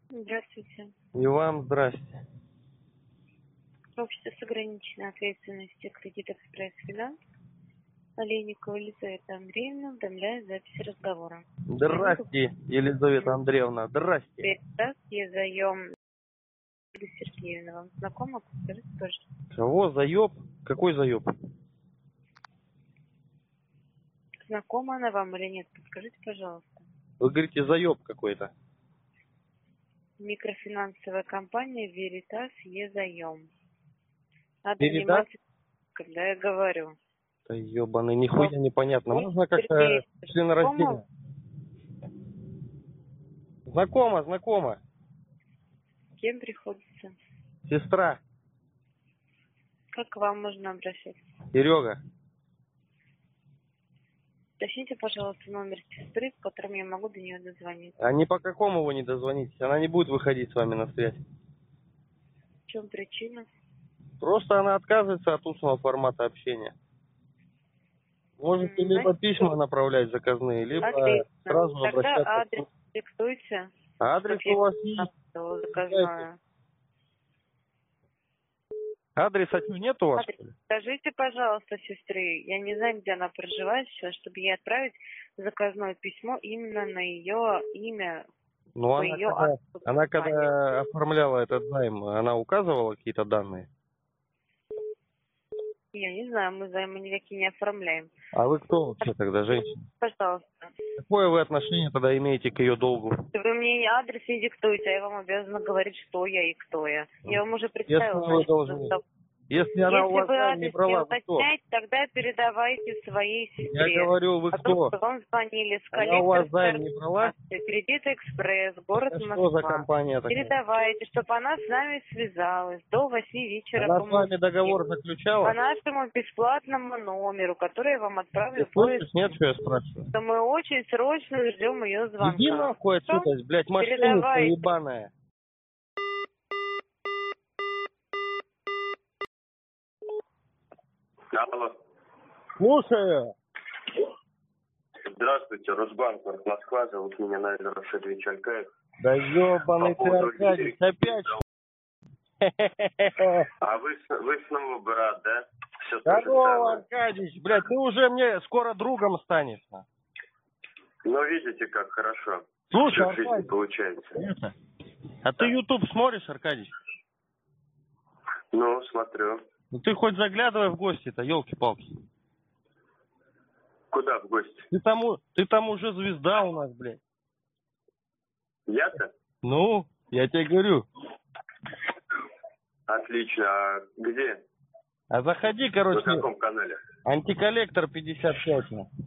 Здравствуйте. И вам здрасте. Общество с ограниченной ответственностью «Кредит Экспресс Финанс». Олейникова Елизавета Андреевна уведомляет записи разговора. Здрасте, Елизавета Андреевна, здрасте. Передаст я заем Ольга Сергеевна. Вам знакома? Подскажите, пожалуйста. Кого? Заеб? Какой заеб? Знакома она вам или нет? Подскажите, пожалуйста. Вы говорите, заеб какой-то. Микрофинансовая компания «Веритас Е-заем». Надо Передаст? внимательно, когда я говорю. Да ебаный, нихуя непонятно. Ольга Можно как-то Сергеевна, членораздельно? Знакомо, знакомо. с кем приходится? Сестра, Как к вам можно обращаться? Серега. Уточните, пожалуйста, номер сестры, по которому я могу до нее дозвониться. А ни по какому вы не дозвонитесь. Она не будет выходить с вами на связь. В чем причина? Просто она отказывается от устного формата общения. Можете либо письма направлять заказные, либо сразу Тогда обращаться. адрес диктуйте. Адрес у вас есть? Заказное. Адрес от нее нет у вас? Адрес. Скажите, пожалуйста, сестры, я не знаю, где она проживает сейчас, чтобы ей отправить заказное письмо именно на ее имя. Ну, она когда оформляла этот займ, она указывала какие-то данные? Я не знаю, мы займы никакие не оформляем. А вы кто вообще тогда, женщина? Пожалуйста. Какое вы отношение тогда имеете к ее долгу? Вы мне адрес не диктуете, а я вам обязана говорить, что я и кто я. Я вам уже представила. Если вы должны. Если она у вас займ не брала, вы кто? Тогда передавайте своей сестре. Я говорю, вы кто? Вам звонили с Она у вас займ не брала? Кредит Экспресс, город Это Москва. что за компания такая? Передавайте, чтобы она с нами связалась до 8 вечера. Она с вами договор заключала? По нашему бесплатному номеру, который я вам отправлю. Ты слышишь? Нет, что я спрашиваю? Что мы очень срочно ждем ее звонка. Иди нахуй отсюда, блядь, мошенница ебаная. Алло. Слушаю. Здравствуйте, Росбанк, город Москва. Зовут меня Найдер Рашидович Алькаев. Да ебаный ты, Аркадий, опять. А вы снова брат, да? Все Здорово, Аркадьевич, блядь, ты уже мне скоро другом станешь. Ну, видите, как хорошо. Слушай, в жизни Аркадий, получается. А ты YouTube смотришь, Аркадьевич? Ну, смотрю. Ну ты хоть заглядывай в гости-то, елки-палки. Куда в гости? Ты там уже звезда у нас, блядь. Я-то? Ну, я тебе говорю. Отлично. А где? А заходи, короче. На каком канале? Антиколлектор 55.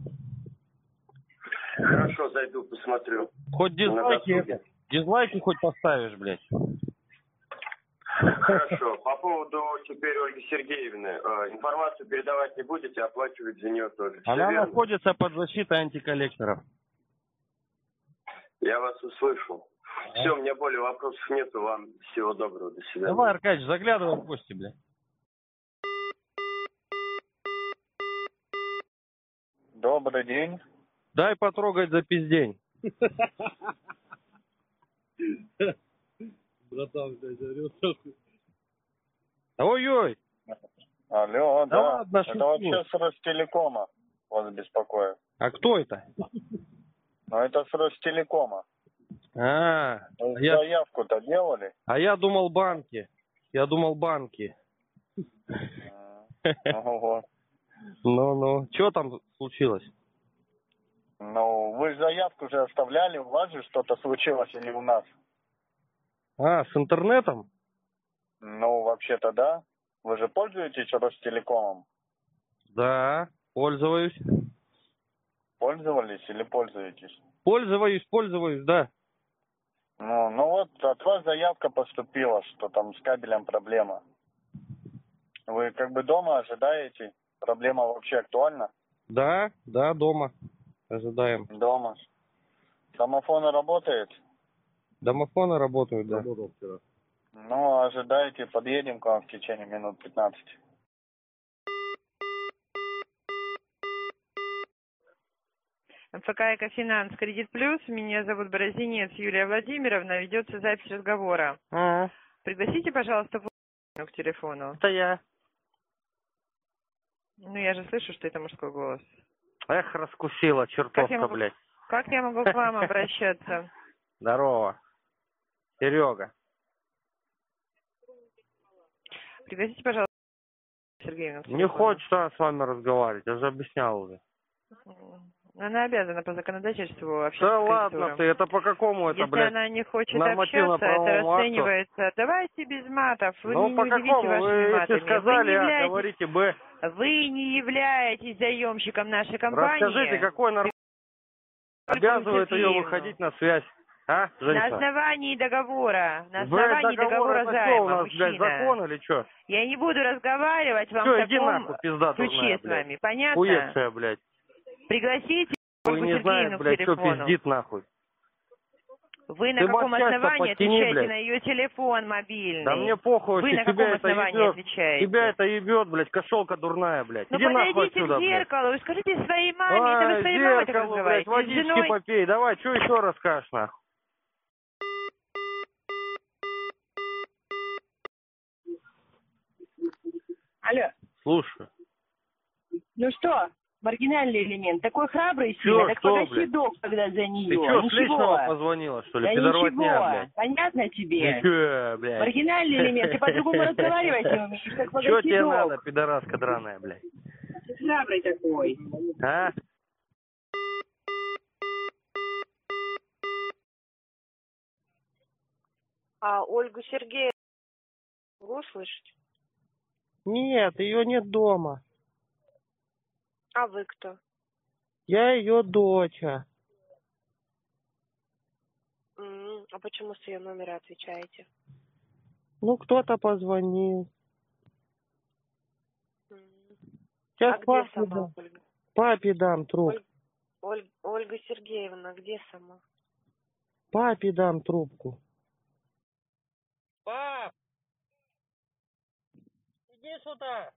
Хорошо, зайду, посмотрю. Хоть дизлайки хоть поставишь, блядь. Хорошо. По поводу теперь Ольги Сергеевны. Информацию передавать не будете, оплачивать за нее тоже. Она находится под защитой антиколлекторов. Я вас услышал. Все, у меня более вопросов нету. Вам всего доброго. До свидания. Давай, Аркадьевич, заглядывай в гости, блядь. Добрый день. Дай потрогать за пиздень. Братан, блядь, орёт нахуй. Ой-ой. Алло, да. Ладно, это вообще с Ростелекома вас беспокоит. А кто это? Ну, это с Ростелекома. Заявку-то делали? А я думал банки. Вот. Ну. Что там случилось? Ну, вы заявку же оставляли, у вас же что-то случилось или у нас? С интернетом? Ну, вообще-то да. Вы же пользуетесь Ростелекомом? Да, пользуюсь. Пользовались или пользуетесь? Пользуюсь, да. Ну вот от вас заявка поступила, что там с кабелем проблема. Вы как бы дома ожидаете? Проблема вообще актуальна? Да, дома. Ожидаем. Дома. Домофоны работает? Домофоны работают, да. Работал вчера. Ну, ожидаете, подъедем к вам в течение минут 15. МФК «Экофинанс», Кредит Плюс. Меня зовут Борозинец Юлия Владимировна. Ведется запись разговора. Пригласите, пожалуйста, к телефону. Это я. Ну, я же слышу, что это мужской голос. Эх, раскусила, чертовка, блядь. Как я могу к вам обращаться? Здорово. Серега. Пригласите, пожалуйста, Сергеевну. Не хочет она с вами разговаривать, я же объяснял уже. Она обязана по законодательству общаться. Да с ладно кредитором. ты, это по какому это, Если блядь? она не хочет общаться, это Нормативно-правовому расценивается. Давайте без матов. Вы Ну не по удивите какому? вашими Вы матами. если сказали вы, не А, являетесь, говорите Б. вы не являетесь заемщиком нашей компании. Расскажите, какой норм... обязывает ее выходить на связь? А, На Женька? основании договора. На Блядь, основании договора это что у займа, нас, блядь, мужчина. закон или что? Я не буду разговаривать вам Все, в иди таком нахуй, пизда ключе дурная, с вами. блядь. Понятно? Хуевшая, блядь. Пригласите Вы Ольгу не Сергеевну знаете, к блядь, что телефону. пиздит нахуй. Вы на Ты каком мать часто основании подтяни, отвечаете блядь. на ее телефон мобильный? Да мне похуй, Вы если на каком тебя это основании ебет. отвечаете? Тебя это ебет, блядь, кошелка дурная, блядь. Ну Иди нахуй подойдите отсюда, к блядь. зеркалу и скажите своей маме, это вы своей мамой так Зеркало, блядь, разговариваете, с водички женой. попей. Давай, что еще расскажешь, нахуй? Алло, Слушай. ну что, маргинальный элемент, такой храбрый Чё, сильно, так что, погаси блядь? долг тогда за нее. Ты что, с Ничего. личного позвонила, что ли? Да Пидорвотня, ничего, блядь. понятно тебе? Ничего, блядь. Маргинальный элемент, ты по-другому разговаривать не умеешь, так Что погаси тебе долг. надо, пидораска драная, блядь? Ты храбрый такой. А? А Ольгу Сергеевну могу услышать? Нет, ее нет дома. А вы кто? Я ее доча. А почему с ее номера отвечаете? Ну, кто-то позвонил. Сейчас А где сама Ольга? папе дам трубку. Ольга Сергеевна, где сама? Папе дам трубку. Пап! Иди сюда!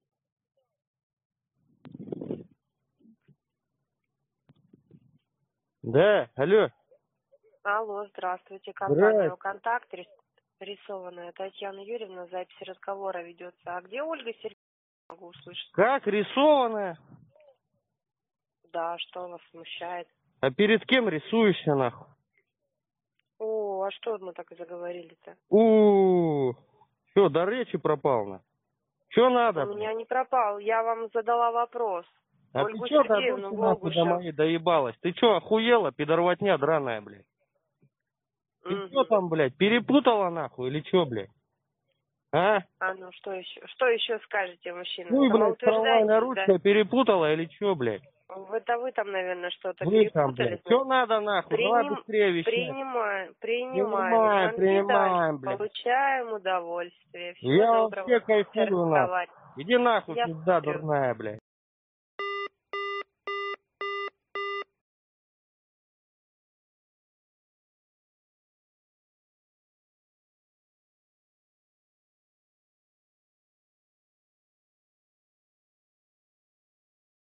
Да, алло. Алло, здравствуйте. Компания «Контакт», рисованная Татьяна Юрьевна, запись разговора ведется. А где Ольга Сергеевна? Могу услышать. Как, рисованная? Да, что вас смущает? А перед кем рисуешься, нахуй? О, а что мы так и заговорили-то? Что, до речи пропал, на? Что надо? У меня не пропал, я вам задала вопрос. А Ольгу ты что, Сергеевну нахуй до моей доебалась? Ты что, охуела, пидорвотня драная, блядь? Ты что там, блядь, перепутала нахуй или что, блядь? А? А ну что еще? Что еще скажете, мужчина? Ну, блядь, Самоутверждаетесь, правая ручка перепутала или что, блядь? Да вы там, наверное, что-то Вы там, перепутали. блядь. Что надо нахуй? Давай быстрее вещай. Принимаем, блядь. получаем удовольствие. Всего Я доброго. вообще кайфую, нахуй. Разговаривать. Иди нахуй, Я пизда смотрю. дурная, блядь.